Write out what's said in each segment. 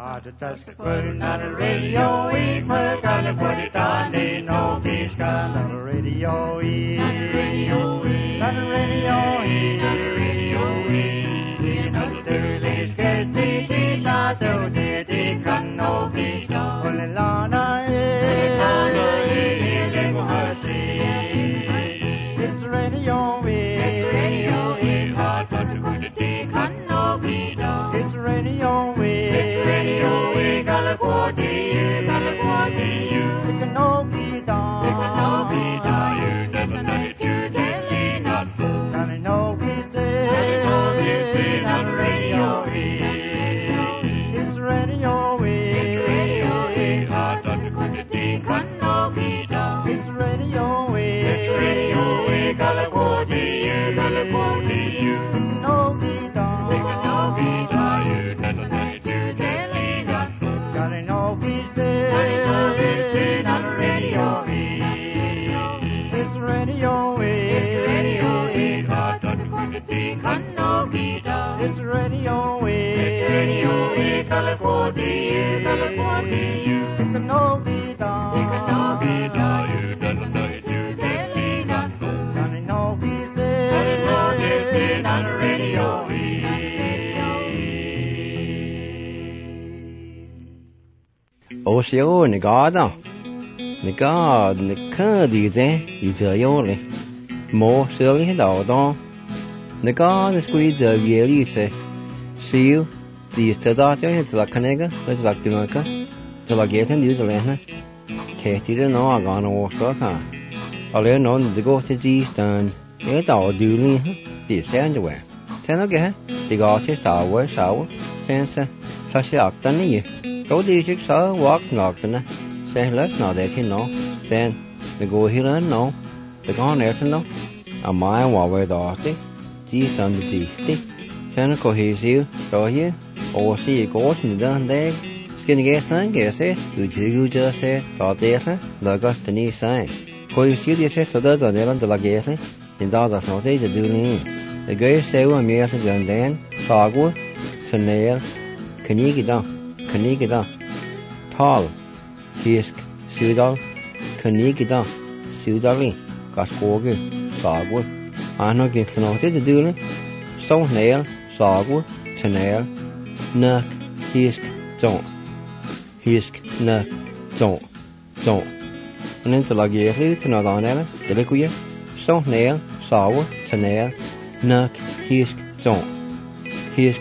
Put on the radio, we put on the Putitani, no Pisca, on the radio, we, on the radio, we, on the radio, we, on the radio, we, in the Sterling's guest, the Tita, the Canopi, Olilana, it's radio, we, it's radio, we, hot, but the Canopi, it's radio, we, it's radio, we, California, California, the Canopi, you never know it, you're telling us, and I know he's dead, on the radio, it's radio, it's radio, hot, but the Canopi, it's radio, it's radio, California, California, no guitar, you never know it, you're telling us, gotta know he's dead, on the radio, it's radio, it's radio, hot, but the Canopi, it's radio, California, California, the Canopi, you never know it, you're telling us, gotta know he's dead, on the radio, Osio negada, negad, necadize, izayole, mo silly daudo, negad squeeze of yelise, seal, the stadata, it's like Canega, it's like Dumaca, till I get in New Zealand. Katie didn't know I gone over Stockholm. I learned on the go to the stand, it's all duly, the sandware. Send again, the artist hour, sense, such a than you. Go the chick so walk knocked in say let's know that you know. Then the go here and no, the gone there to know. A mile while we're the arty, G's on the G. Send a cohesive, so here, or see a ghost in the done day. Skin gas and gas it, you just say, thought there, the gust the knee sign. Cohesive, the chest of the other the lagasi, in dollars no day to do lean. The gay say one meals and then, sagwood, to nail, Canigida, tall, hisk, sudal, Canigida, sudali, Gascogu, sagwood. I know get to know the doing. So nail, sagwood, to nail, nuck, hisk, don't. Hisk, nuck, don't. And then to log you to know on Ella, the liquid, so nail, sagwood, to nail, nuck, hisk, don't. Hisk,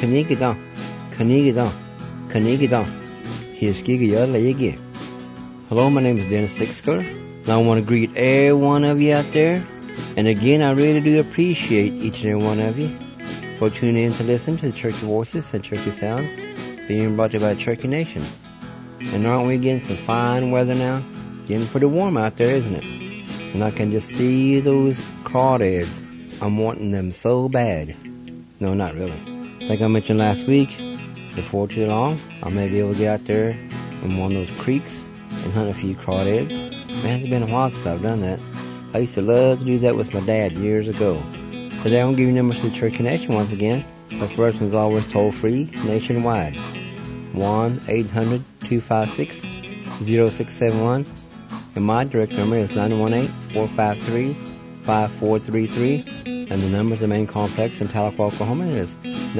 Canigida, here's Giga Legi. Hello, my name is Dennis Sixker, and I want to greet every one of you out there. And again, I really do appreciate each and every one of you for tuning in to listen to the Turkey Voices and Turkey Sounds being brought to you by Turkey Nation. And aren't we getting some fine weather now? Getting pretty warm out there, isn't it? And I can just see those crawdads. I'm wanting them so bad. No, not really. Like I mentioned last week, before too long, I may be able to get out there in one of those creeks and hunt a few crawdads. Man, it's been a while since I've done that. I used to love to do that with my dad years ago. Today I'm giving numbers to the Turkey Nation once again. The first one's always toll-free, nationwide. 1-800-256-0671. And my direct number is 918-453-5433. And the number of the main complex in Tahlequah, Oklahoma is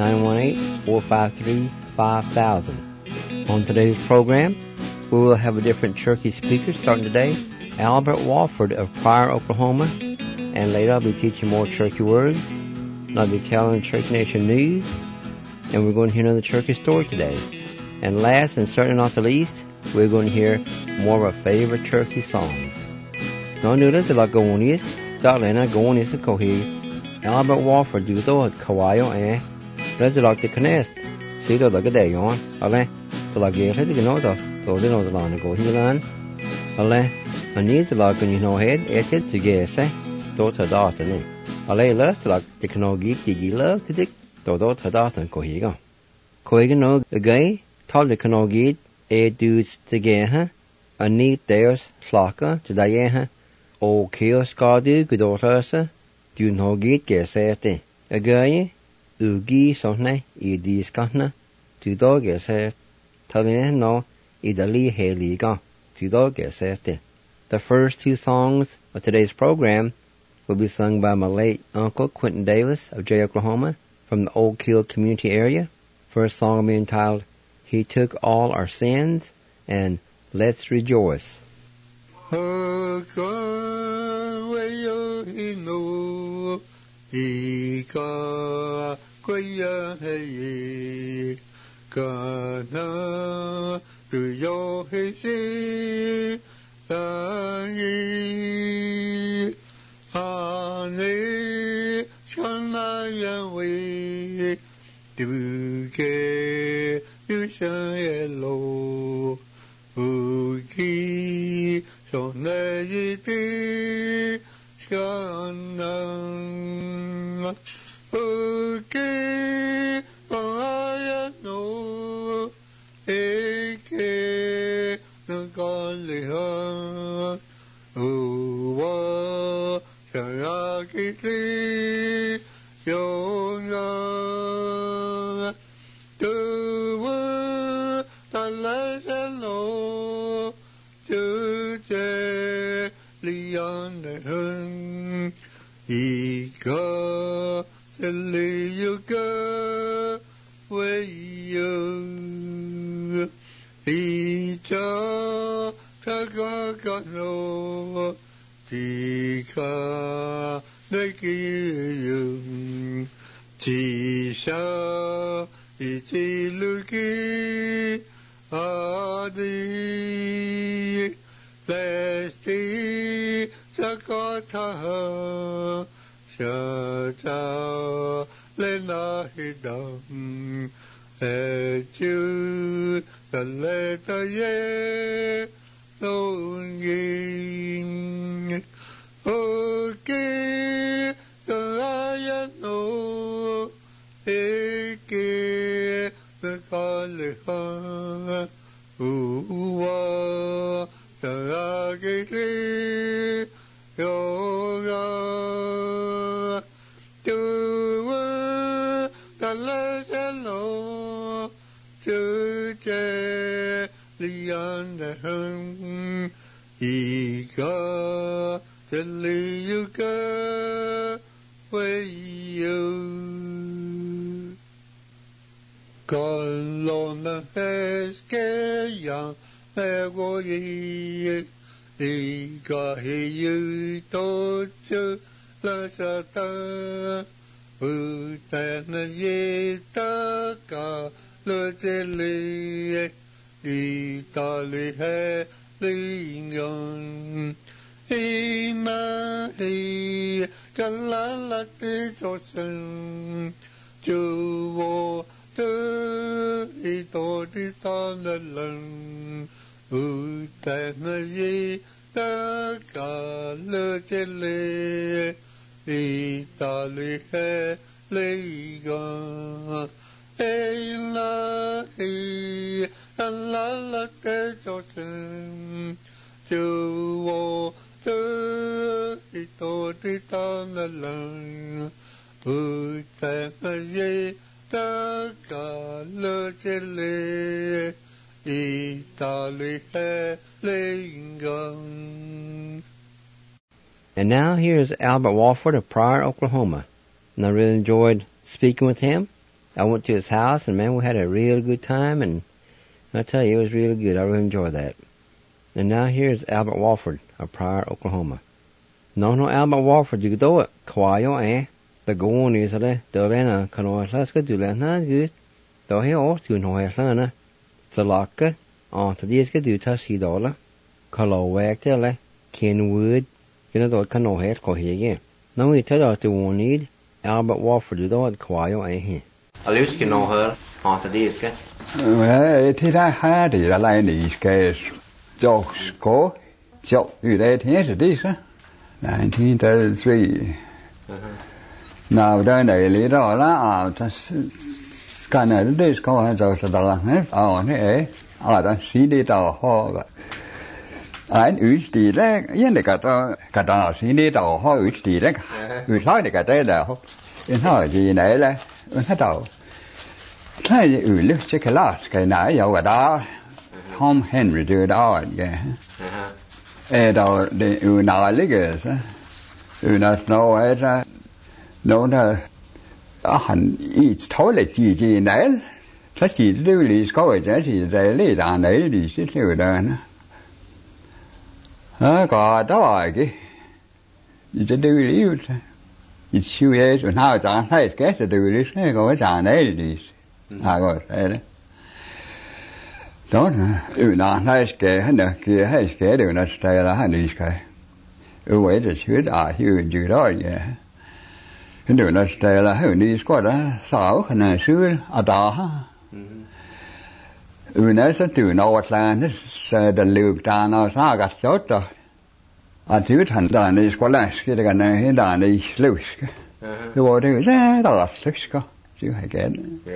918-453-5000. On today's program, we will have a different Turkey speaker starting today, Albert Walford of Pryor, Oklahoma. And later I'll be teaching more Turkey words. And I'll be telling Turkey Nation news. And we're going to hear another Turkey story today. And last and certainly not the least, we're going to hear more of our favorite Turkey songs. Now, nu det la gonis, darlena gonis kohi. Albert Walford do the kawayo let's like the canest. See the like a day on. Ale, the like the know the know the land go here. Ale, I need to like when you know head, it to guess, daughter daughter. Ale, left like the canoe gigi love to dick, daughter daughter go here. Koigan know the guy, told the canoe git, dudes together, a neat there's slaka to die, oh, chaos gardu, good daughter, do know git guess a guy, ugi sonne, dis kanna, to dog guess Talino Idali Heliga Tidogeste. The first two songs of today's program will be sung by my late uncle Quentin Davis of Jay, Oklahoma, from the Old Kill community area. First song will be entitled He Took All Our Sins and Let's Rejoice. And now here's Albert Walford of Pryor, Oklahoma. And I really enjoyed speaking with him. I went to his house and man, we had a real good time, and I tell you, it was really good. I really enjoyed that. And now here's Albert Walford of Pryor, Oklahoma. No, Albert Walford, you do it. Kwayo, the goon is a dolena, canoas, good, do that, not good. Though he ought to know his son, Salaka, on to these good do $2 Colo Wagtail, Kenwood, you know, cano has called here again. No, we tell us to one need Albert Walford, you do it, Kwayo, he. At least you know her, on to these, well, it is a hard, I like these guys. Jokes go, joke, you read here to this, 1933. Now, then, a little la, just kind of this go and just on here. I don't see it all hall. I use the leg, in the cat, see it all hall, which the leg, we try to get there. In how the nail, and had out. Thế lyft chứ cái lát cái nãy giờ cái đó Tom Henry đưa đó vậy đó để nào lấy cái nào nói ra nó là hành ít thôi là chỉ này thế chỉ lưu lý có cái gì thì để lấy ra này lý sẽ lưu đó có đó cái chỉ lưu lý ít xíu ấy rồi nào chẳng thấy cái sẽ lưu lý cái có cái này lý có thế đấy đó nào thấy cái này kia hay cái điều này sẽ là hành lý cái vậy thì chứ đã hiểu như đó vậy cái điều này sẽ là hiểu đi có đó sao cái này xưa đó này sẽ từ nào là nó sẽ được lưu ra nó sao cả chốt rồi thứ thành đàn này có là cái này đàn này lưu cái bộ thì sẽ đó là cái chứ hay cái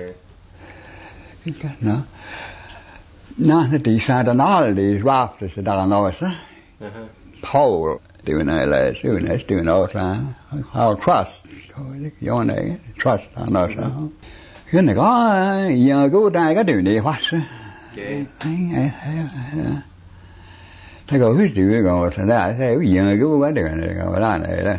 nó nó đi xa đó nó đi rap thì sẽ đàn nó sẽ Paul điều này là sự này điều nào ra how trust cái này trust nó sao cái này có giờ cái đại cái điều này phát thế có cái điều này thành ra thế giờ cái điều này gọi là này đó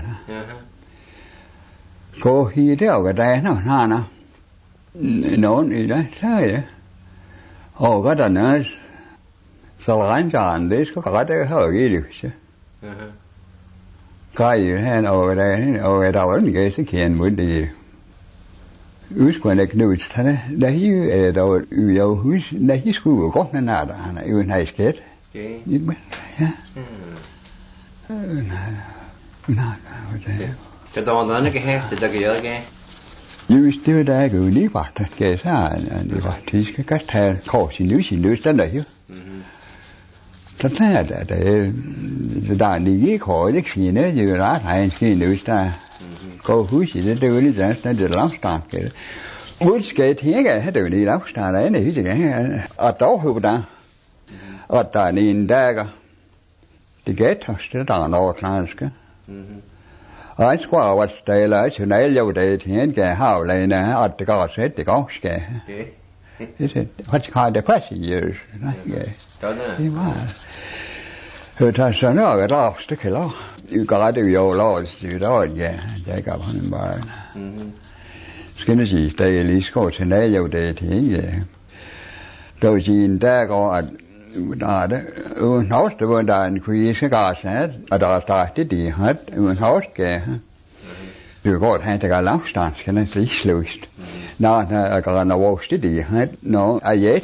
cô khi theo cái đây nó đi đấy thế cái đó nó sao anh chọn đấy có cái hơi gì được chứ cái gì hay ở đây đâu cái sự kiện mới đi Ursprünglich nu istene, det är ju då jag hus, det är ju skruv gott när nada, han är ju en hejsket. Okej. Ja. Cái đó nó cái hết thì cái cái. Just det där går ni vart det så här, det var tyska kastar kors i nu ständer ju. Så det där ni går det skine ju rätt här skine nu stä. Cô húi gì đó đưa đi ra để lắm start cái húi cái thế cái hết rồi đi lắm start đấy này gì cái ở đó hụt đã ở đó nhìn đây cái thì cái thằng sẽ đào nó trans cái ở qua vật đây là chỗ này lâu đây thì cái hào này nè ở đó sẽ thì có cái what kind of pressure years cái đó rồi ta sẽ nói cái đó sẽ cái đó có điều yêu lo gì đó vậy giải cả phần ba cái gì đây lý số trên đây yêu đây thì vậy đầu tiên ta có đó nói từ bên đàn khi cái cả sẽ ở đó ta đi hết nói cái du går här till Galapagos kan det bli slust när jag var đi hết nó ai hết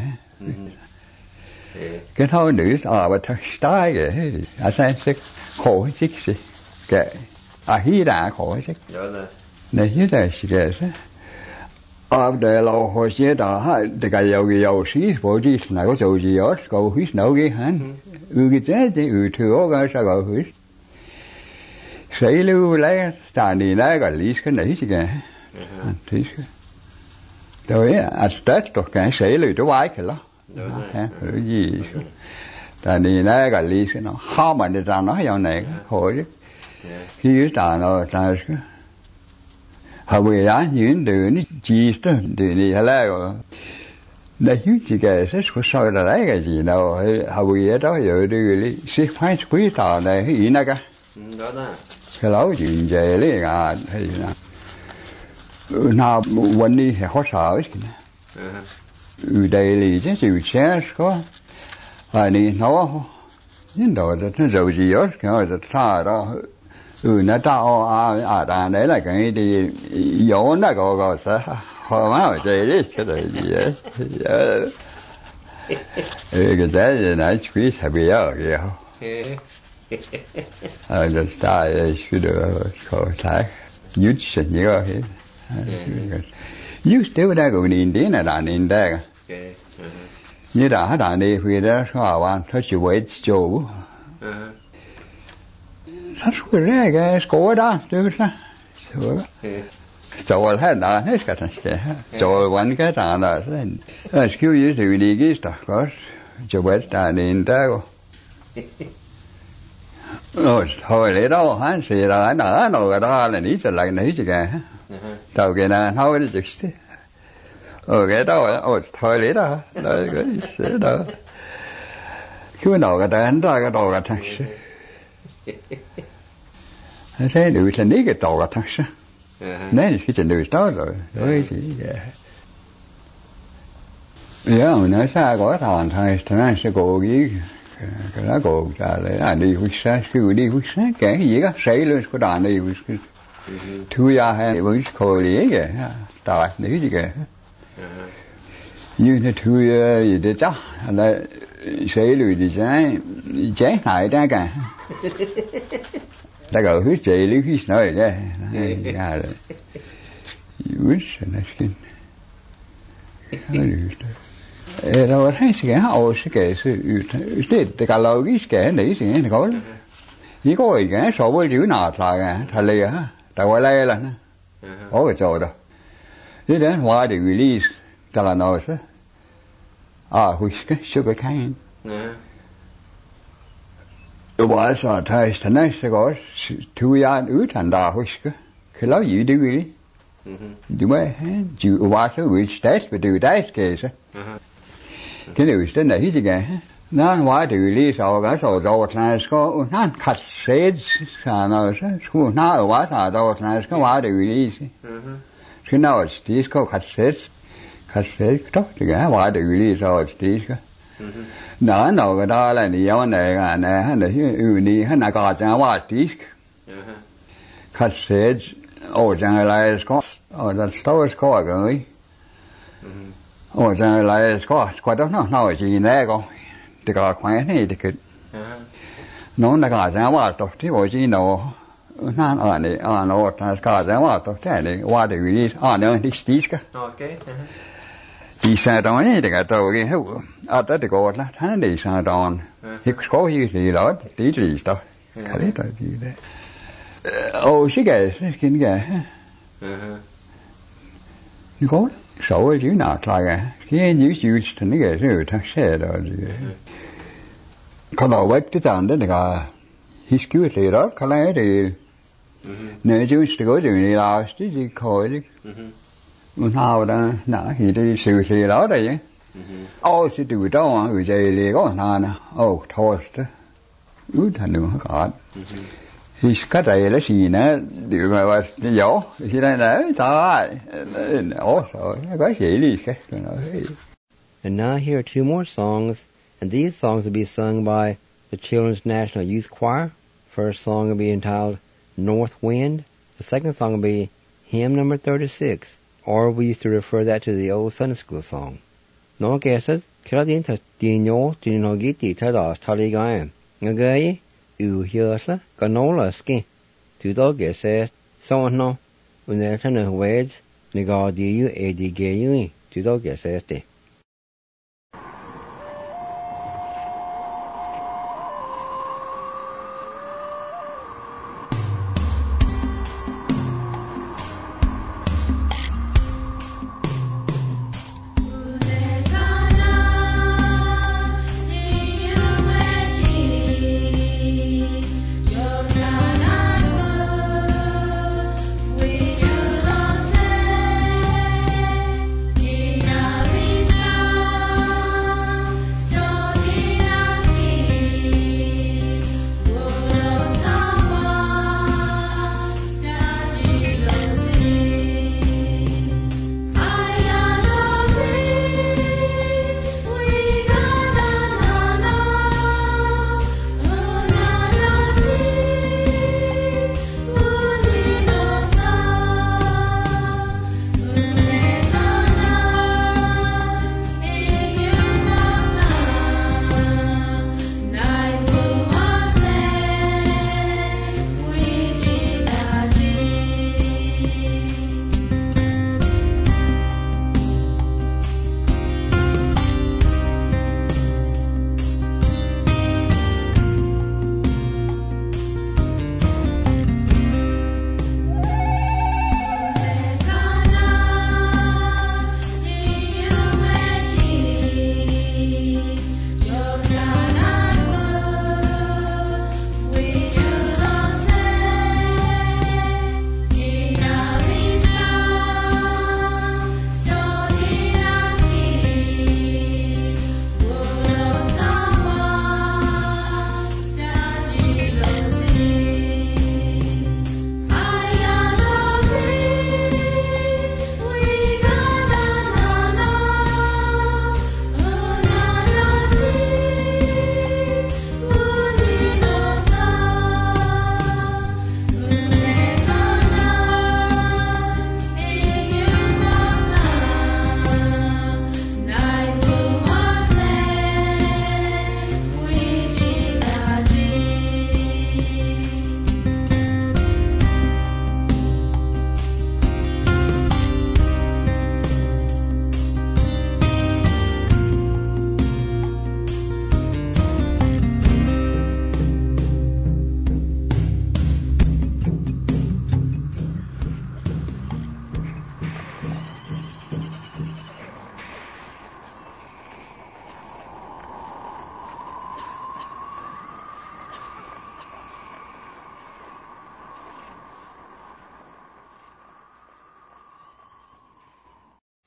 cái thôi nữ và thật style cái anh sẽ khổ chứ cái hi đã khổ chứ này hi đã cái đây là hồi xưa đó thì cái dầu xí bộ gì nào có dầu gì đó cầu hít nấu cái hắn cái chết thì thừa cái sao gọi hít sấy lưu lấy tàn đi lấy cái lý cái này chứ cái thì tôi Tết rồi cái sấy lưu tôi vái cái đó cái gì tàn đi lấy cái lý cái nó how mà để ra nó dạo này khổ chứ khi tàn nó tàn cái họ bây giờ những điều này chỉ đó điều này là rồi đây chỉ cái sẽ sao là lấy cái gì đâu họ bây giờ đó giờ đi xếp phải quý tờ này cái gì nữa cả đó đó cái lối chuyện về lấy à hay nàoวันนี้เขาสาวสินะđây là chứ chịu chết có này nó những đồ nó giàu gì đó cái sao đó nó tao đàn đấy là cái đi dỗ nó gọi sao họ má ở chơi đấy cái gì vậy cái đấy là nói quý thà bây giờ kìa the style should have thái nhút sinh như vậy nhút tiêu đây của nhìn đến là đàn nhìn đây như đã đàn đi vì đó họ quan thôi chịu vậy chỗ thật sự là cái cố đó chứ sao chỗ là đàn hết cả thằng chỗ quán cái đàn đó skill gì thì đi cái đó có chịu vậy đàn nhìn đây rồi thôi lấy đâu hả thì là nó cái đó là ní trở lại ní chứ kìa tàu kia là thôi đi chứ cái đó thôi lấy đó đấy cái đó cứ nào cái đó cái đồ cái thằng thế được là ní cái đồ cái thằng nên cái chuyện được đó rồi đấy gì giờ mình nói xa có thằng thằng sẽ cố cái đó cố trả lại đi huýt sáng cứ đi huýt sáng cái gì đó xảy luôn có đàn đi thứ ya hay với khối lý kìa tại đấy gì kìa như thế thứ gì để chắc là xảy luôn thì cháy hại ra cả ta gọi huýt chạy lý huýt nói vậy ra rồi huýt nó skin rồi thấy cái họ cái det katalogiska này thì nó có chỉ có cái số với chữ nào là thằng lìa tại ngoài đây là có cái chỗ đó thế đến hoa thì release ta là nói chứ cái sugar cane rồi sao thay thằng này sẽ có thứ ăn ứ thành đà cái lâu gì đi đi đúng không chịu qua số which test but do test case cái điều thế này gì cả nó qua thì lý sao cái số rồi là có nó cắt sét nó số nó ở qua là rồi là có qua thì lý cái nào thì có cắt sét đó thì cái qua thì lý sao thì cái nó cái đó là nhiều này này đi nó có chẳng qua thì cắt sét chẳng là có là có cái chẳng là có đó nó chỉ này con thì có khỏe này thì cái nó là cái chẳng qua tốt thì tôi chỉ nó ở này nó cái chẳng qua tốt thế này qua thì đi nó đi cái okay đi xa đó này thì cái tôi cái hữu đó thì có là hắn đi xa đó thì có gì đó tí gì đó cái đấy là gì đấy cái có số chữ nào là cái những chữ thành cái rồi thằng xe đó cái đầu cái thằng đó là history thì đó cái này thì nếu chữ thì có chữ là cái gì khỏi đi nào đó nãy thì đi sự thì đó đây sẽ từ đó mà người chơi liền có nè thôi đó thành được hết thì cái này là gì nữa điều mà dỗ thì đây là sao cái gì đi cái And now here are two more songs, and these songs will be sung by the Children's National Youth Choir. First song will be entitled North Wind. The second song will be hymn number 36, or we used to refer that to the old Sunday school song. Nó kể sát khi đến thật tiền nhớ tiền nó ghi tỷ thay đó thay đi gai ngay hiểu là cái nó là skin từ đó kể sẽ xong nó when they're trying to wedge they go đi you a đi gai you từ đó kể sẽ thế Now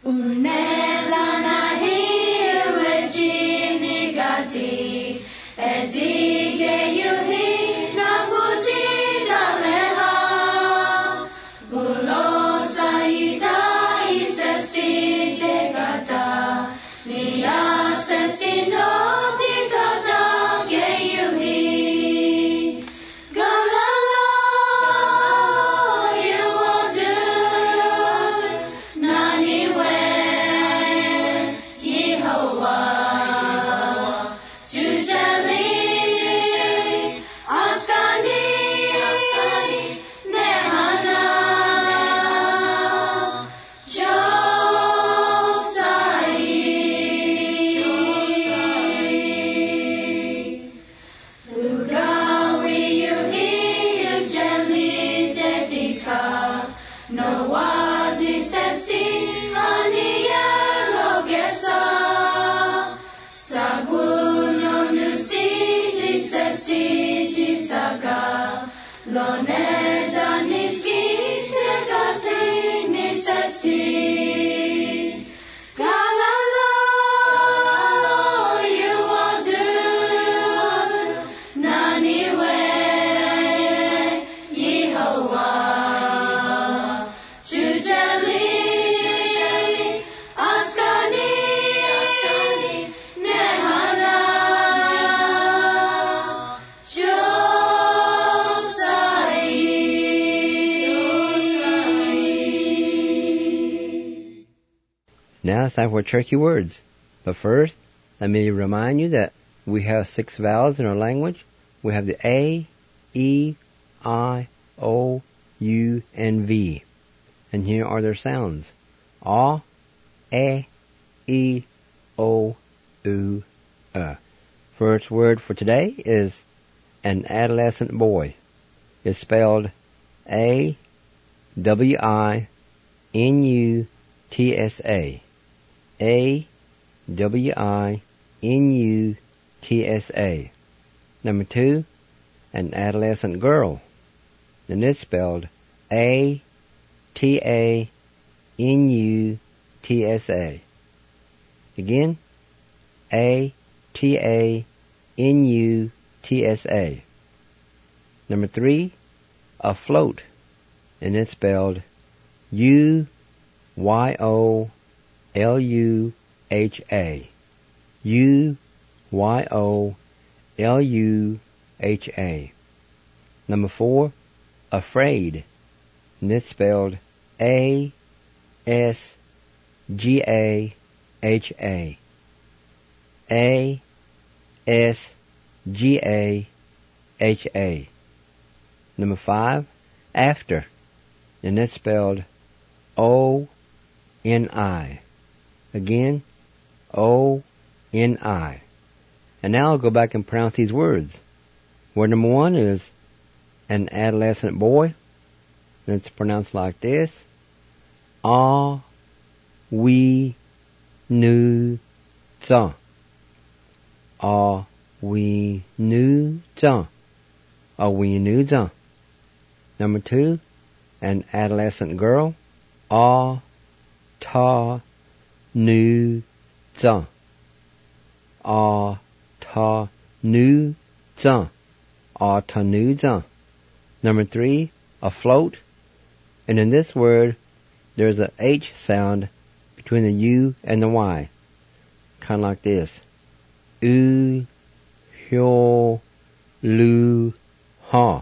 Now it's time for Cherokee Words. But first, let me remind you that we have 6 vowels in our language. We have the A, E, I, O, U, and V. And here are their sounds. A, E, O, U, First word for today is an adolescent boy. It's spelled A-W-I-N-U-T-S-A. A-W-I-N-U-T-S-A. Number 2, an adolescent girl. And it's spelled A-T-A-N-U-T-S-A. Again, A-T-A-N-U-T-S-A. Number 3, afloat. And it's spelled U-Y-O-L-U-H-A. U-Y-O-L-U-H-A. Number 4, afraid. And it's spelled A-S-G-A-H-A. A-S-G-A-H-A. Number 5, after. And it's spelled O-N-I. Again, O-N-I. And now I'll go back and pronounce these words. Word number 1 is an adolescent boy. And it's pronounced like this. A-we-nu-za. A-we-nu-za. A-we-nu-za. Number 2, an adolescent girl. A-ta-nu-za. A-ta-nu-za. A-ta-nu-za. Number 3, afloat. And in this word, there's a H sound between the U and the Y. Kind of like this. U-hyo-lu-ha.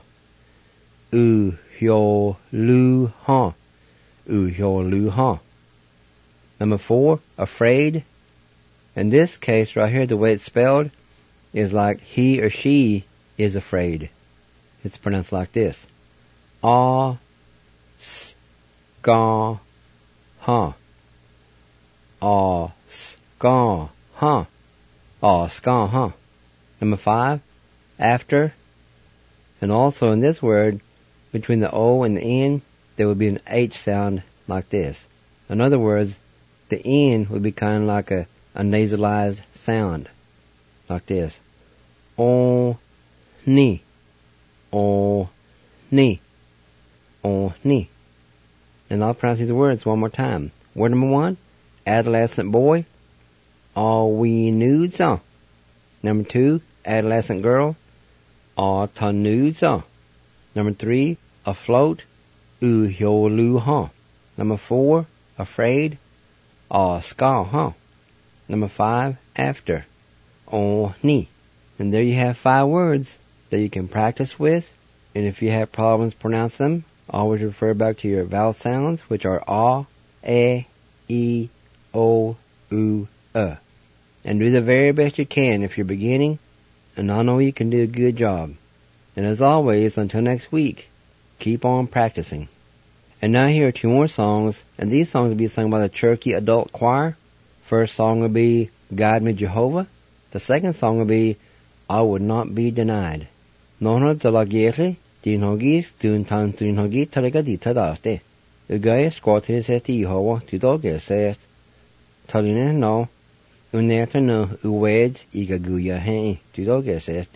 U-hyo-lu-ha. U-hyo-lu-ha. Number 4, afraid. In this case right here, the way it's spelled is like he or she is afraid. It's pronounced like this. A-s-ka-ha. A-s-ka-ha. A-s-ka-ha. Number 5, after. And also in this word, between the O and the N, there would be an H sound like this. In other words, the N would be kind of like a nasalized sound, like this. O-ni. O-ni. O-ni. And I'll pronounce these words one more time. Word number 1, adolescent boy, all we nudes on. Number 2, adolescent girl, all ta nudes on. Number 3, afloat, hyo lu ha. Number 4, afraid, ska ha. Number 5, after, ni. And there you have 5 words that you can practice with. And if you have problems pronouncing them, always refer back to your vowel sounds, which are a, e, o, u, and do the very best you can if you're beginning, and I know you can do a good job. And as always, until next week, keep on practicing. And now here are 2 more songs, and these songs will be sung by the Cherokee Adult Choir. First song will be Guide Me Jehovah. The second song will be I Would Not Be Denied. Nono Zalagieri, Dinhogis, Duntan Dunhogi, Talagadita Darte. Ugay Squatters at Jehovah, Tudoge says, Taline no, Uneta no, Uweds, Igaguya Hen, Tudoge says.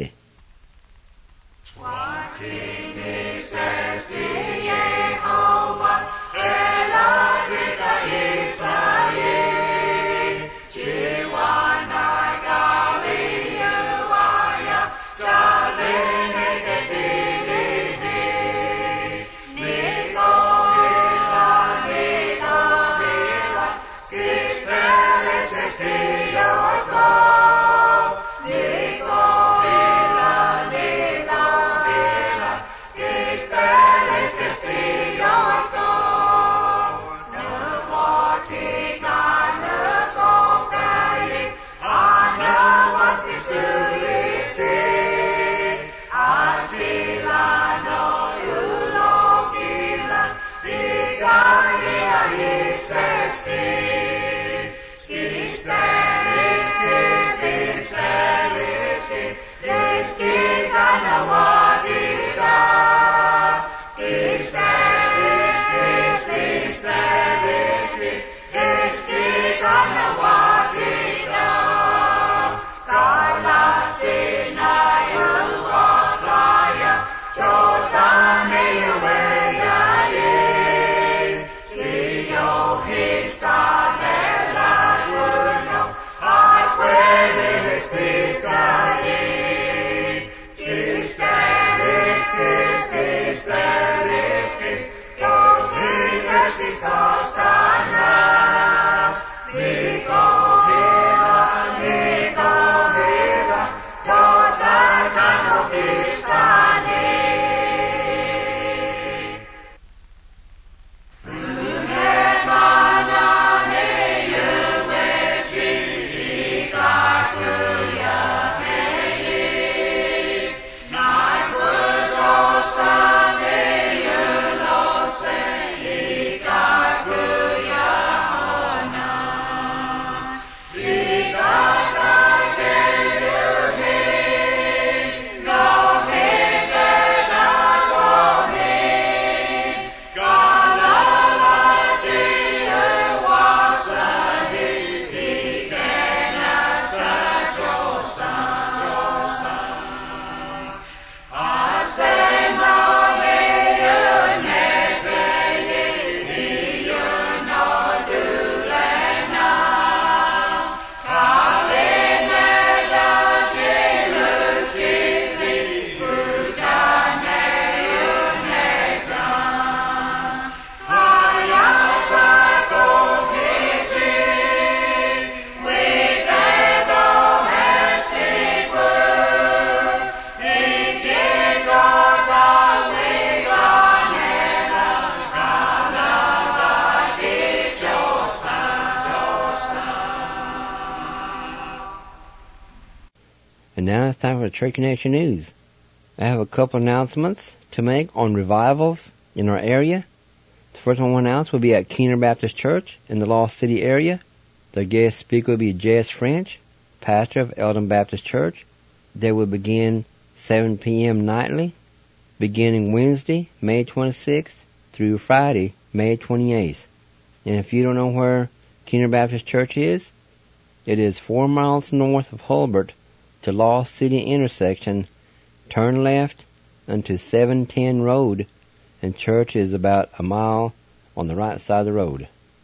And now it's time for the Cherokee Nation News. I have a couple announcements to make on revivals in our area. The first one I want to announce will be at Keener Baptist Church in the Lost City area. The guest speaker will be Jess French, pastor of Eldon Baptist Church. They will begin 7 p.m. nightly, beginning Wednesday, May 26th, through Friday, May 28th. And if you don't know where Keener Baptist Church is, it is 4 miles north of Hulbert to Lost City intersection. Turn left onto 710 Road, and church is about a mile on the right side of the road.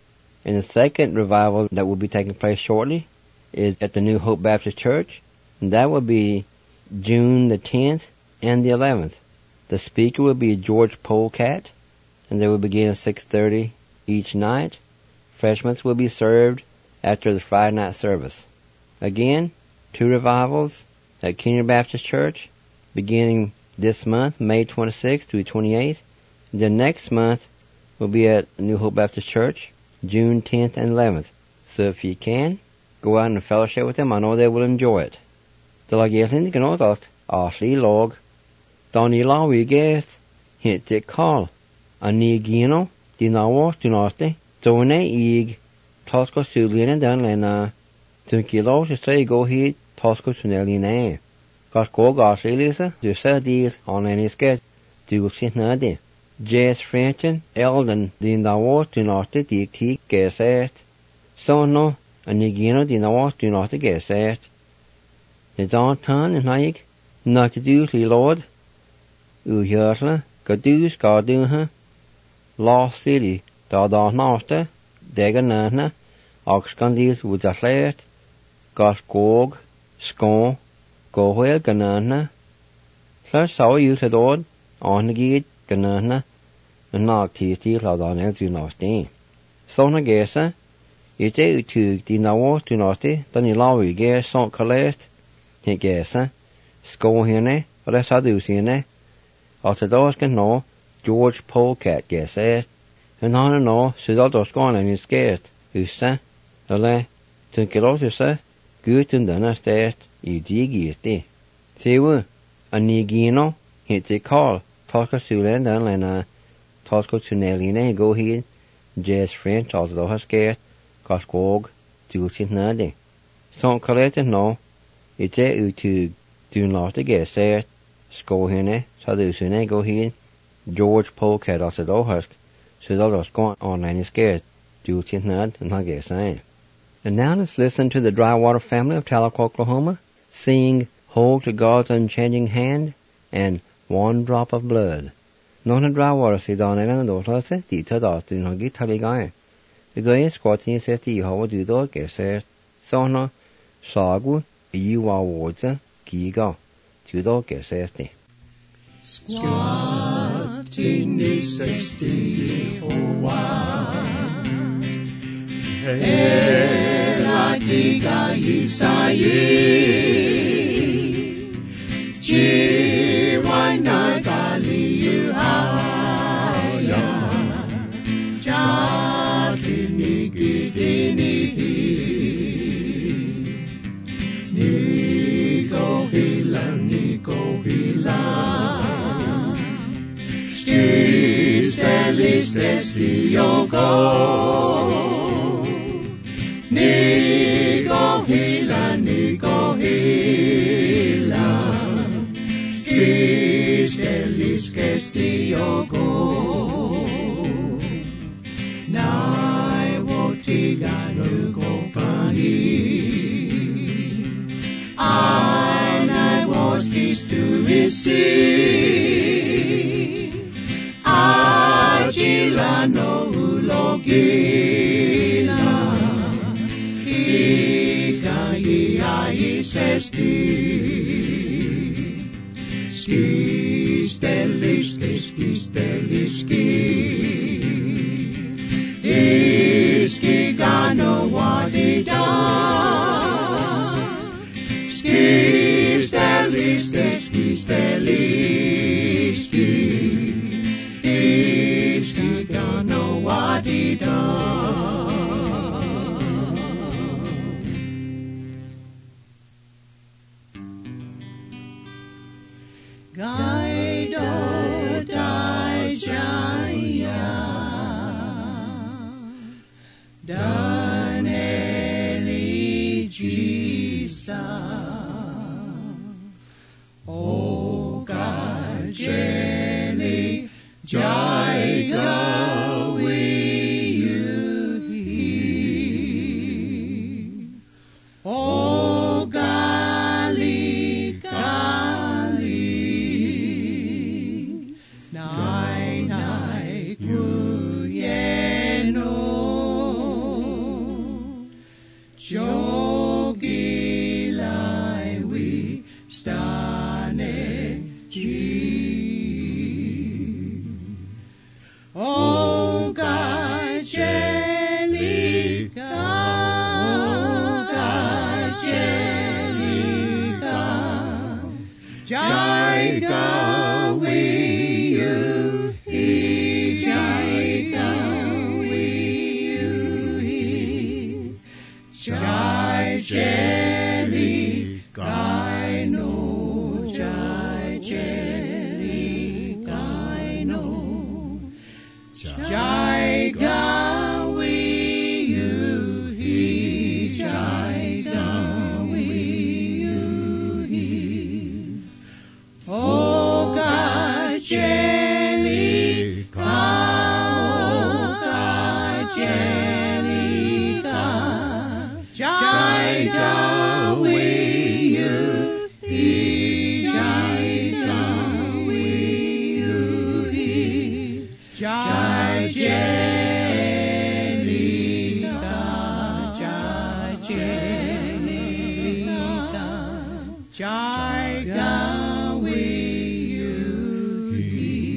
And the second revival that will be taking place shortly is at the New Hope Baptist Church, and that will be June the 10th and the 11th. The speaker will be George Polecat, and they will begin at 6:30 each night. Refreshments will be served after the Friday night service. Again, 2 revivals at Kenyon Baptist Church, beginning this month, May 26th through 28th. The next month will be at New Hope Baptist Church, June 10th and 11th. So if you can, go out and fellowship with them. I know they will enjoy it. The lagéilinn gnódát áslí log, Donny Lawi gest, hit it call. A ní gino, di náwó tunáste, dóna ig, tosco súlína dan lena, tunki lo to say go hit, tosco tunelina. Got go áslí lisa, du sa díl, on any sket, du sit nadi. Jes Frenchen, Elden, di náwó tunáste di tí gesest. So no, a ní gino di náwó tunáste gesest. The downtown in Haig, not to do Lord, Uhersla, Gadus Garduha, Lost City, da Nasta, Deganana, Oxcandis with a slate, Gosgog, Scone, Gohel Ganana, Such saw you said odd, on the gate, Ganana, and knock tea loud on El to Nostin. So Nagesa, you say to the Nawa to Nosti, then you law you guess, Son Colette. Gesa, Skohene, Resadusine, Orthodoxen no, George Polecat Gesa, and on no, Sidodoskon and his guest, Usa, Ole, Tunkilosusa, Guten Dunastest, Idigisti. Sewu, a Nigino, hit the call, Tosco Suland and Lena, Tosco Tuneline, go here, Jess French, Orthodox guest, Goskog, Dulcin Nadi. Son Colette no, It's a utug, do not get set, Skohene, Sadusine, go here, George Polecat also do husk, so that was going on any scared, do it not, and I guess I. And now let's listen to the Drywater family of Tahlequah, Oklahoma, sing Hold to God's Unchanging Hand and One Drop of Blood. Non a Drywater si don and daughter, the Tadas do not get Taligai. The guy squatting says the Yehovah do not get set, so no, Sagu. Iwa Wodza, Giga, Tudo Gesesti. Squatting is 60 for one. Ela Giga Yusayi. Jiwana Gali Yuhaya. Jatini Gidini. Nico Hila, Skis Delis Destiogo, Nico Hila, Skis Delis Destiogo, Nai Wotiganu Kopani. I was kissed to receive. Agila no ulogila. Ika iai sesti. Skis deliski. Iski gano wadida. Skis deliski, iski gano wadida. Gaido dai jaya, daneli jisa. Jenny Jaiga O Gali Nai Kuyeno Jogilai we stane ji. O God, Jelika, O God, Jelika, Jaiga we you he, Jaiga we you he, Jai Jelika no, Jai Jelika no, Jaiga we you he, Jaiga we you he. O God, Jelika, O God, Jelika, Jaiga we you he, Jaiga we you he, Jai Jelika, Jai Jelika, Jaiga we you he,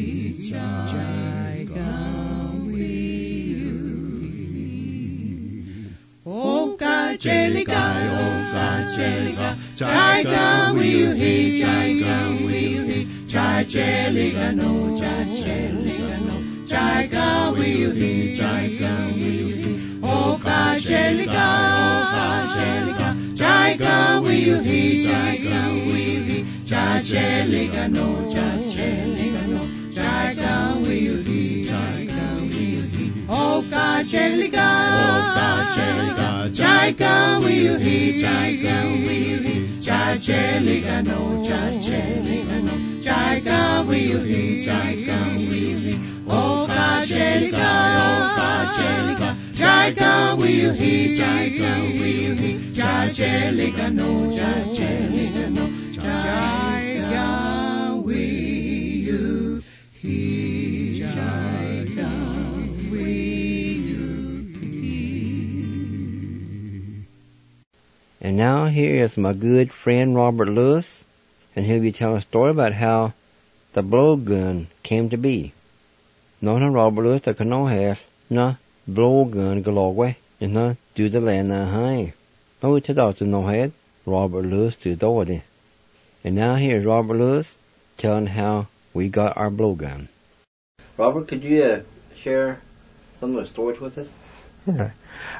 Jaiga we you he. O God, Jelika, O God, Jelika, Jaiga we you he, Jaiga we you he, Jai Jelika no, Jai Jelika no, Jaiga we you he, Jaiga we you he. O God, Jelika, O God, Jelika, Jaiga we you he, Jaiga we you he, Jai Jelika no, Jai Jelika no, Jaiga we you he, Jaiga we you he. O God, Jelika, O God, Jelika, Jaiga we you he, Jaiga we you he, Jai Jelika no, Jai Jelika no, Jaiga we you he, Jaiga we you he. O God, Jelika, O God, Jelika, Jaiga we you he, Jaiga we you he, Jai Jelika no, Jai Jelika no, Jaiga we you he, Jaiga we you he. And now here is my good friend Robert Lewis, and he'll be telling a story about how the blowgun came to be. Nå Robert Lewis the kan nå her na blowgun galore and na do the land na high. No to the no head Robert Lewis to the. And now here's Robert Lewis telling how we got our blowgun. Robert, could you share some of the stories with us? Okay.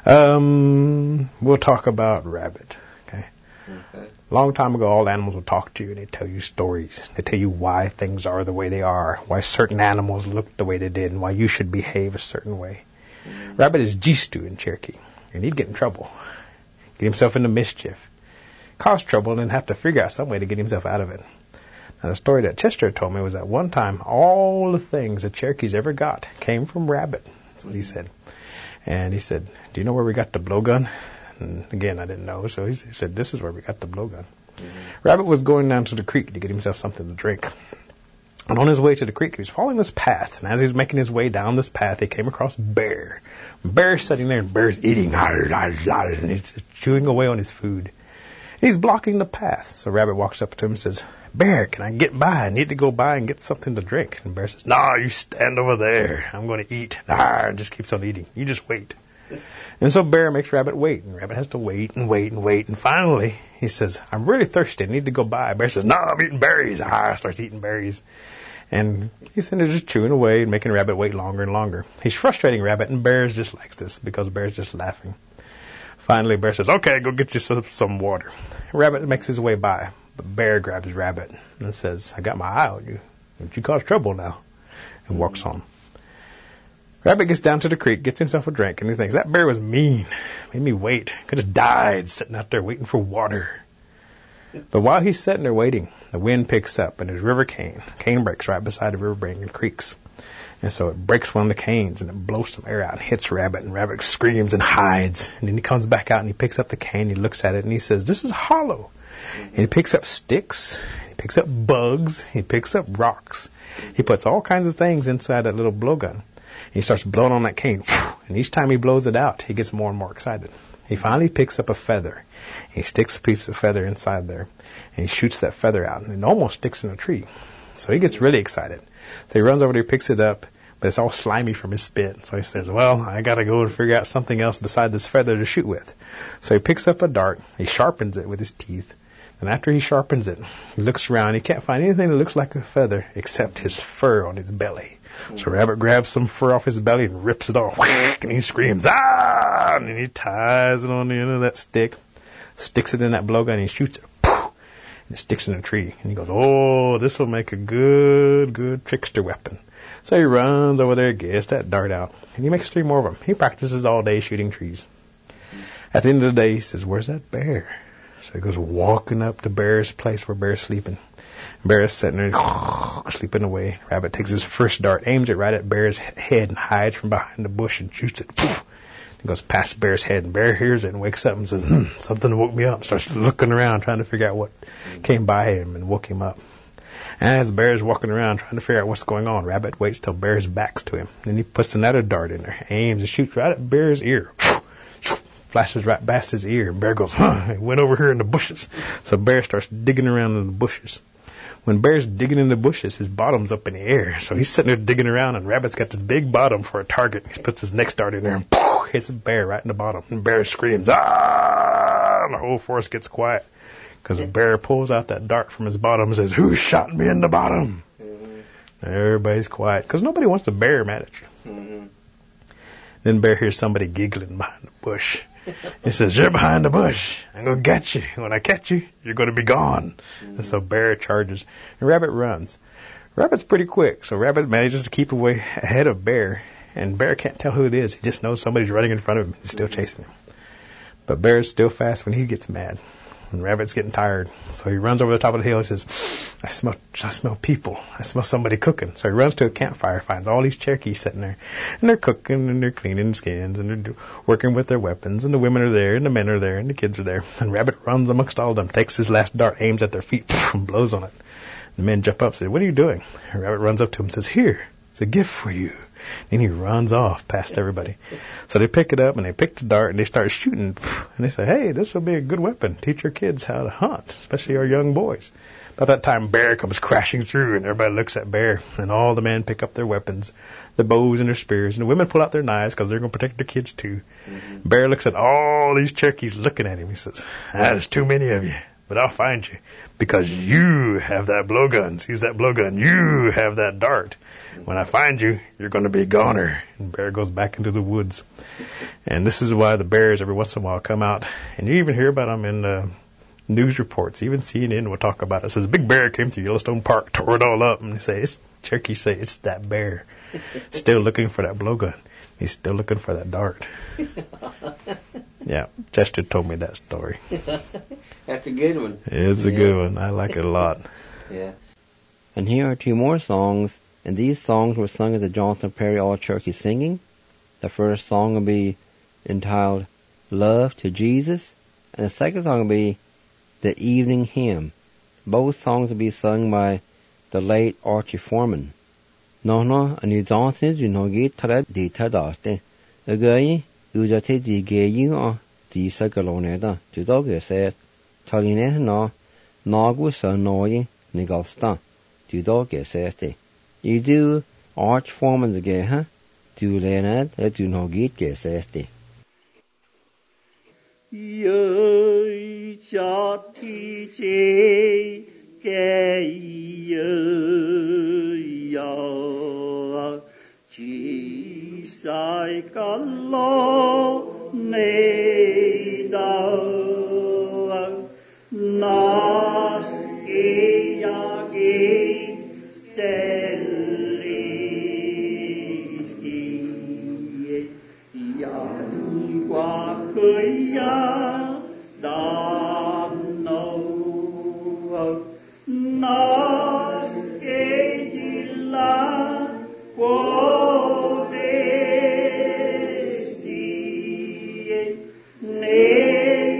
We'll talk about rabbit. Okay. Long time ago, all animals will talk to you and they tell you stories. They tell you why things are the way they are, why certain animals look the way they did, and why you should behave a certain way. Rabbit is Jistu in Cherokee, and he'd get in trouble, get himself into mischief, cause trouble, and then have to figure out some way to get himself out of it. Now, the story that Chester told me was that one time all the things the Cherokees ever got came from Rabbit. That's what he said. And he said, do you know where we got the blowgun? And again, I didn't know, so he said, this is where we got the blowgun. Rabbit was going down to the creek to get himself something to drink. And on his way to the creek, he was following this path. And as he was making his way down this path, he came across Bear. Bear's sitting there, and Bear's eating, and he's chewing away on his food. He's blocking the path. So Rabbit walks up to him and says, Bear, can I get by? I need to go by and get something to drink. And Bear says, no, you stand over there. I'm going to eat. And just keeps on eating. You just wait. And so Bear makes Rabbit wait. And Rabbit has to wait and wait and wait. And finally, he says, I'm really thirsty. I need to go by. Bear says, no, I'm eating berries. Starts eating berries. And he's sitting there just chewing away and making Rabbit wait longer and longer. He's frustrating Rabbit, and Bear just likes this because Bear's just laughing. Finally, Bear says, okay, go get you some water. Rabbit makes his way by, but Bear grabs Rabbit and says, I got my eye on you. Don't you cause trouble now? And walks on. Rabbit gets down to the creek, gets himself a drink, and he thinks, that bear was mean. Made me wait. Could have died sitting out there waiting for water. But while he's sitting there waiting, the wind picks up, and there's river cane. Cane breaks right beside the river bank and creeks. And so it breaks one of the canes, and it blows some air out and hits Rabbit, and Rabbit screams and hides. And then he comes back out, and he picks up the cane, he looks at it, and he says, this is hollow. And he picks up sticks, he picks up bugs, he picks up rocks. He puts all kinds of things inside that little blowgun. He starts blowing on that cane, and each time he blows it out, he gets more and more excited. He finally picks up a feather. He sticks a piece of feather inside there, and he shoots that feather out, and it almost sticks in a tree. So he gets really excited. So he runs over there, picks it up, but it's all slimy from his spit. So he says, well, I got to go and figure out something else beside this feather to shoot with. So he picks up a dart. He sharpens it with his teeth. And after he sharpens it, he looks around. He can't find anything that looks like a feather except his fur on his belly. So Rabbit grabs some fur off his belly and rips it off. And he screams, ah! And he ties it on the end of that stick, sticks it in that blowgun, and he shoots it. And it sticks in a tree. And he goes, oh, this will make a good trickster weapon. So he runs over there, gets that dart out, and he makes 3 more of them. He practices all day shooting trees. At the end of the day, he says, where's that bear? So he goes walking up to Bear's place where Bear's sleeping. Bear's sitting there sleeping away. Rabbit takes his first dart, aims it right at Bear's head, and hides from behind the bush and shoots it. He goes past Bear's head, and Bear hears it and wakes up and says, something woke me up. Starts looking around, trying to figure out what came by him and woke him up. As Bear's walking around trying to figure out what's going on, Rabbit waits till Bear's back's to him. Then he puts another dart in there, aims and shoots right at Bear's ear. Flashes right past his ear. Bear goes, it went over here in the bushes. So Bear starts digging around in the bushes. When Bear's digging in the bushes, his bottom's up in the air. So he's sitting there digging around, and Rabbit's got this big bottom for a target. He puts his next dart in there and hits Bear right in the bottom. And Bear screams, ah! And the whole forest gets quiet. Because the Bear pulls out that dart from his bottom and says, who shot me in the bottom? Everybody's quiet. Because nobody wants to bear mad at you. Then Bear hears somebody giggling behind the bush. He says, you're behind the bush. I'm going to get you. When I catch you, you're going to be gone. And so Bear charges. And Rabbit runs. Rabbit's pretty quick. So Rabbit manages to keep away ahead of Bear. And Bear can't tell who it is. He just knows somebody's running in front of him. He's still chasing him. But Bear's still fast when he gets mad. And Rabbit's getting tired. So he runs over the top of the hill and says, I smell people. I smell somebody cooking. So he runs to a campfire, finds all these Cherokees sitting there. And they're cooking, and they're cleaning skins, and they're working with their weapons. And the women are there, and the men are there, and the kids are there. And Rabbit runs amongst all of them, takes his last dart, aims at their feet, and blows on it. The men jump up and say, what are you doing? And Rabbit runs up to him and says, here, it's a gift for you. And he runs off past everybody. So they pick it up, and they pick the dart, and they start shooting. And they say, hey, this will be a good weapon. Teach your kids how to hunt, especially our young boys. About that time, Bear comes crashing through, and everybody looks at Bear. And all the men pick up their weapons, their bows and their spears. And the women pull out their knives because they're going to protect their kids, too. Bear looks at all these Cherokees looking at him. He says, there's too many of you. But I'll find you because you have that blowgun. Seize that blowgun. You have that dart. When I find you, you're going to be a goner. And Bear goes back into the woods. And this is why the bears every once in a while come out. And you even hear about them in news reports. Even CNN will talk about it. It says, big bear came through Yellowstone Park, tore it all up. And they say, Cherokees say, it's that bear. Still looking for that blowgun. He's still looking for that dart. Yeah, Chester told me that story. That's a good one. It's a good one. I like it a lot. Yeah. And here are 2 more songs, and these songs were sung at the Johnson Prairie All Cherokee Singing. The first song will be entitled Love to Jesus, and the second song will be The Evening Hymn. Both songs will be sung by the late Archie Foreman. No, and the Johnsons, you know, get to the Tadaste. Again, you just take the gay on the Sagaloneda to dog said, Taline no, Nagu annoying, Nigalstan, to dog said. You do Arch Foreman's gay, huh? Do Leonard, that you know, get said. Yoi chati che ke ya chi sai kallo ne da nas ke ya ge stelli ya ni qua khơi ya da no nas ke jilla quo vesti ne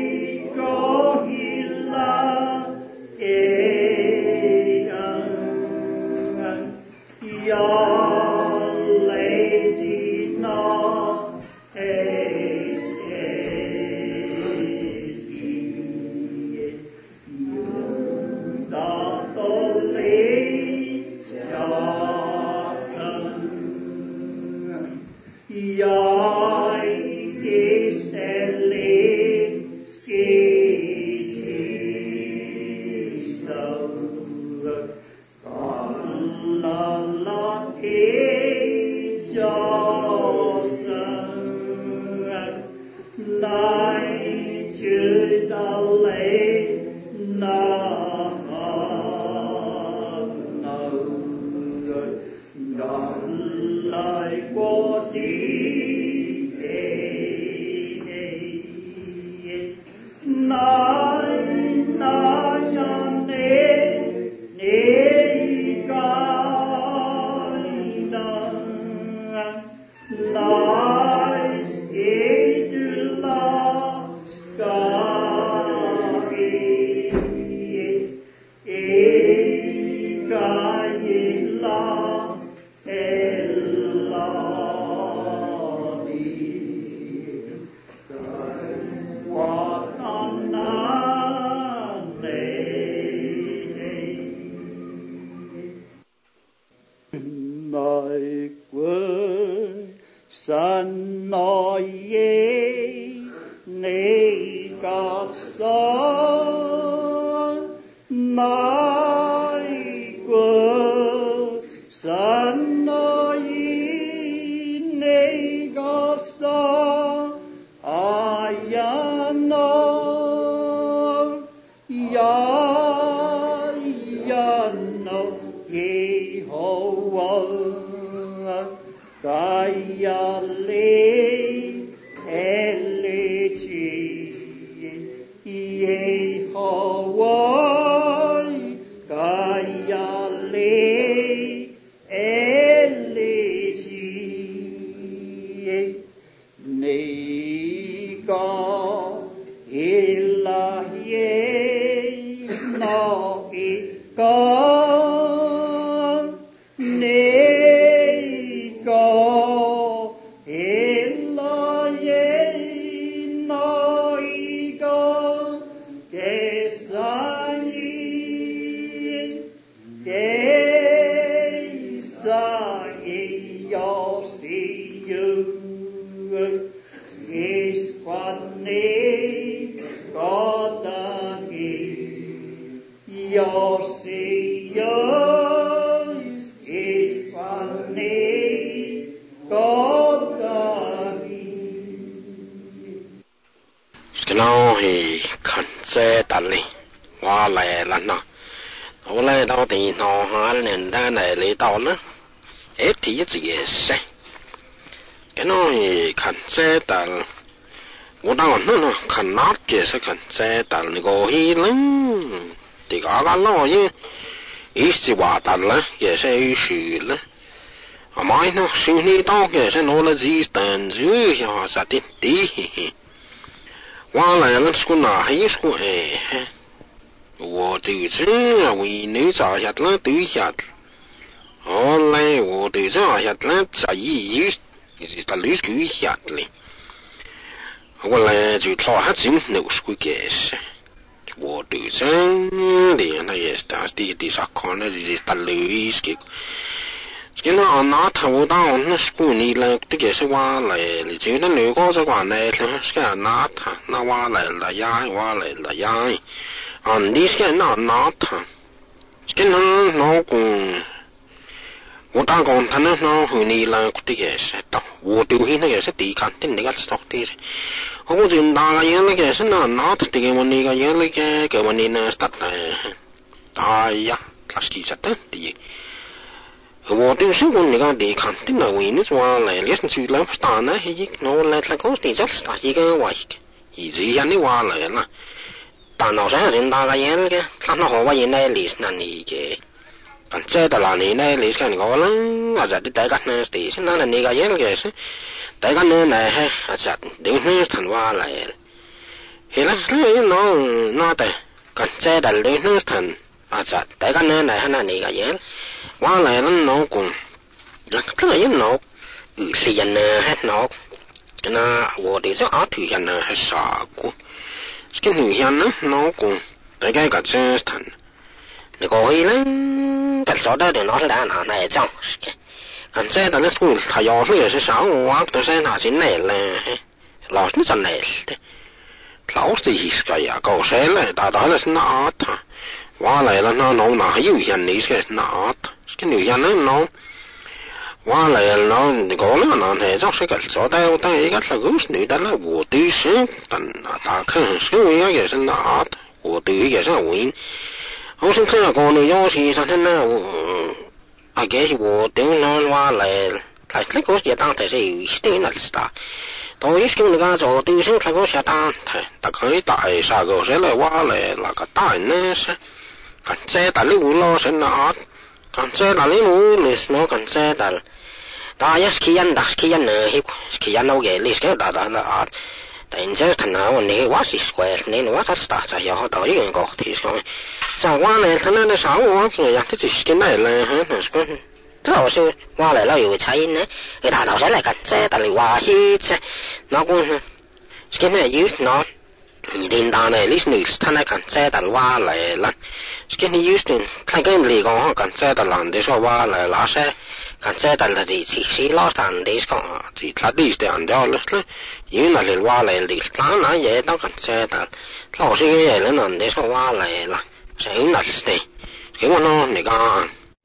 kansaidalla diisi laastan diisko la diiste andeolle yuna lil vaaleil diislana jeetan kansaidalla lausi jeelen andeesko vaaleilla se innaste kivono nikaan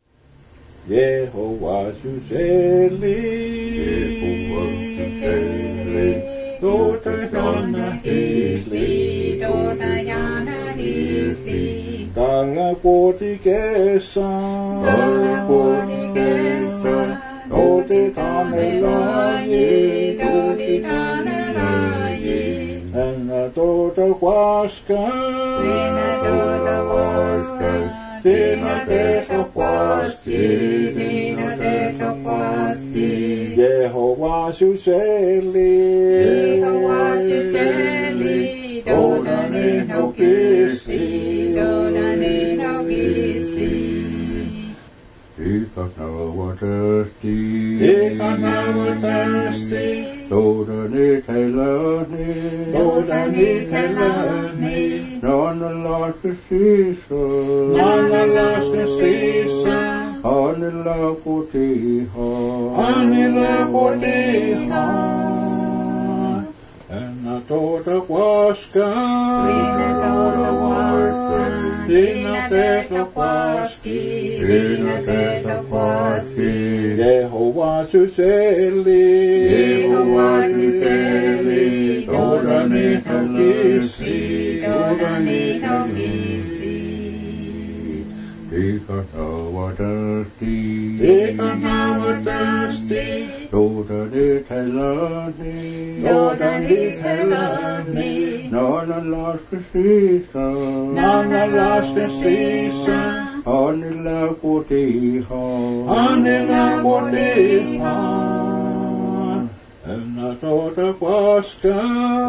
Jehova syselli Totana hitli Kalla kuotikessa Otetaan ne laji Ennä kvaskan Tina teetä kwaski Jehova syselli Todanen hokisi Ikanava tästi Todani teläni Nana lasten sisa Anilla kotihaan Enna tuota kwaskaan Tina teetä kwaski Jehova syselli Todani hokisi Ikanava tästi Todani teläni Nana lasten sisa Anilla kotihaan Enna tuota kwaskaan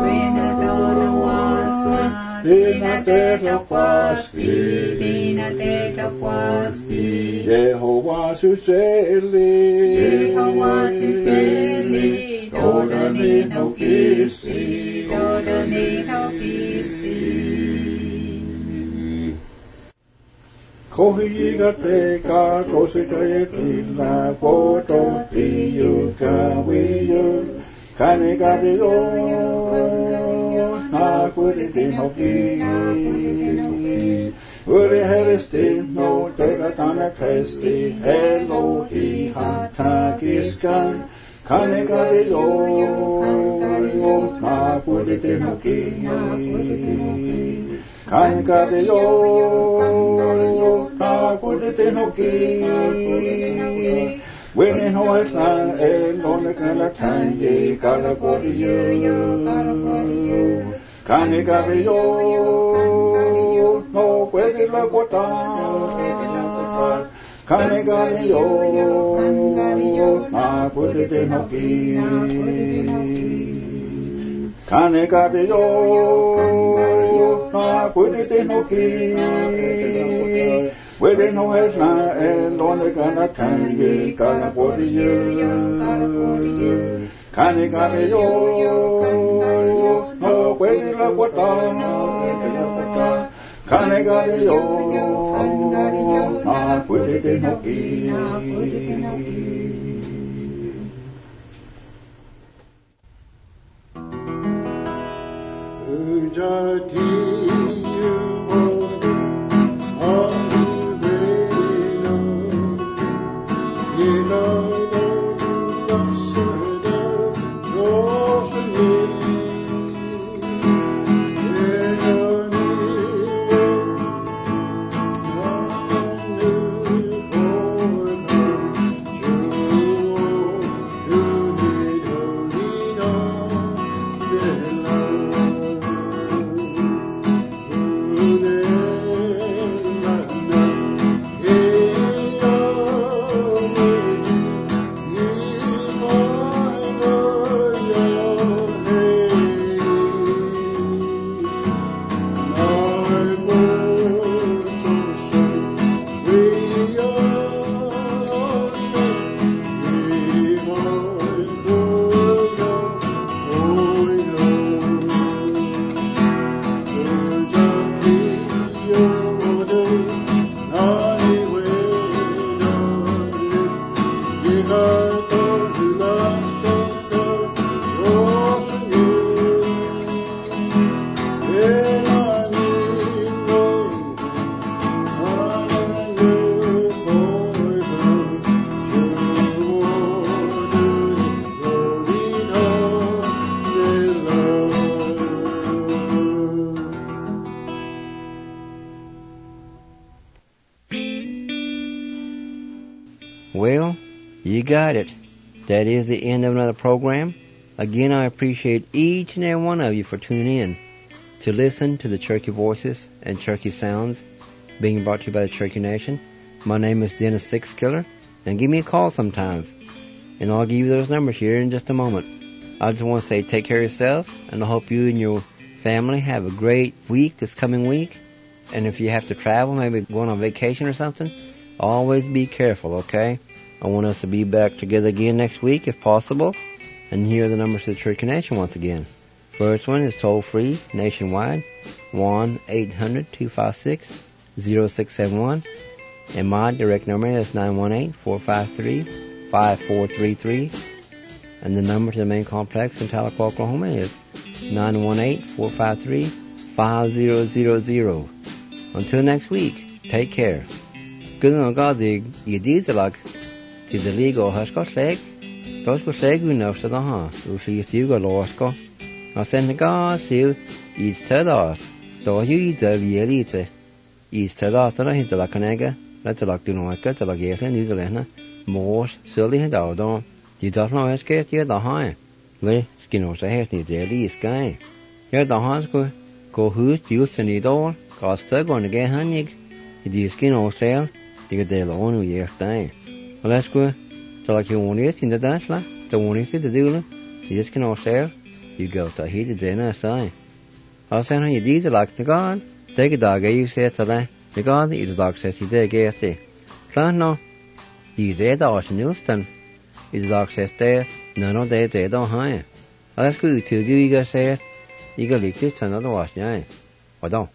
Tina teetä kwaski Jehova syselli Todani hokisi Kohiga teka kosika yekila Kototi yuka wiyo Kanigati yo Nakuditin hoki Uri heristin no tegatana kesti Elohi hatakiskan Kanigati yo Nakuditin hoki Kanigati yo Nakuditin hoki Winning hoes na elone kala kanye kala koriyo Kani kariyo no puede la kota Kani kariyo na puede te hoki Kani kariyo na puede te hoki Wede no es na elone kala kanye kala koriyo Kani kariyo no puede la kota Kani kariyo na puede te hoki Well, you got it. That is the end of another program. Again, I appreciate each and every one of you for tuning in to listen to the Cherokee Voices and Cherokee Sounds being brought to you by the Cherokee Nation. My name is Dennis Sixkiller, and give me a call sometimes, and I'll give you those numbers here in just a moment. I just want to say take care of yourself, and I hope you and your family have a great week this coming week. And if you have to travel, maybe going on vacation or something, always be careful, okay? I want us to be back together again next week if possible. And here are the numbers to the Cherokee Nation once again. First one is toll-free nationwide, 1-800-256-0671. And my direct number is 918-453-5433. And the number to the main complex in Tahlequah, Oklahoma is 918-453-5000. Until next week, take care. Good on God, you did the luck. To the league or hush got leg. Those go leg we know to the ha. You see you go lost go. I send the God see each to us. Though you eat the Vielite. Each to us, and I hit the Lacanega. Let's lock the Noaka, the Lagation, New Zealand. More, silly and down. You don't know how to get you the high. Lay, skin or the hair near the sky. You're the hands go who's used to need all. Cause they're going to get honey. If you skin or sale, you get the loan with your stay. Well, let's go. So, like you want it in the dance, la? The one is to do, you skin or sale, you go to heat the dinner side. I'll send her you did the like the God. Take a dog, you say to that. The God, the dog says he did get it. Plan no. You did the ocean Newston. The dog says there, no, they don't hire. Well, let's go to do you guys say it. You got to leave this another wash, yeah. Or don't.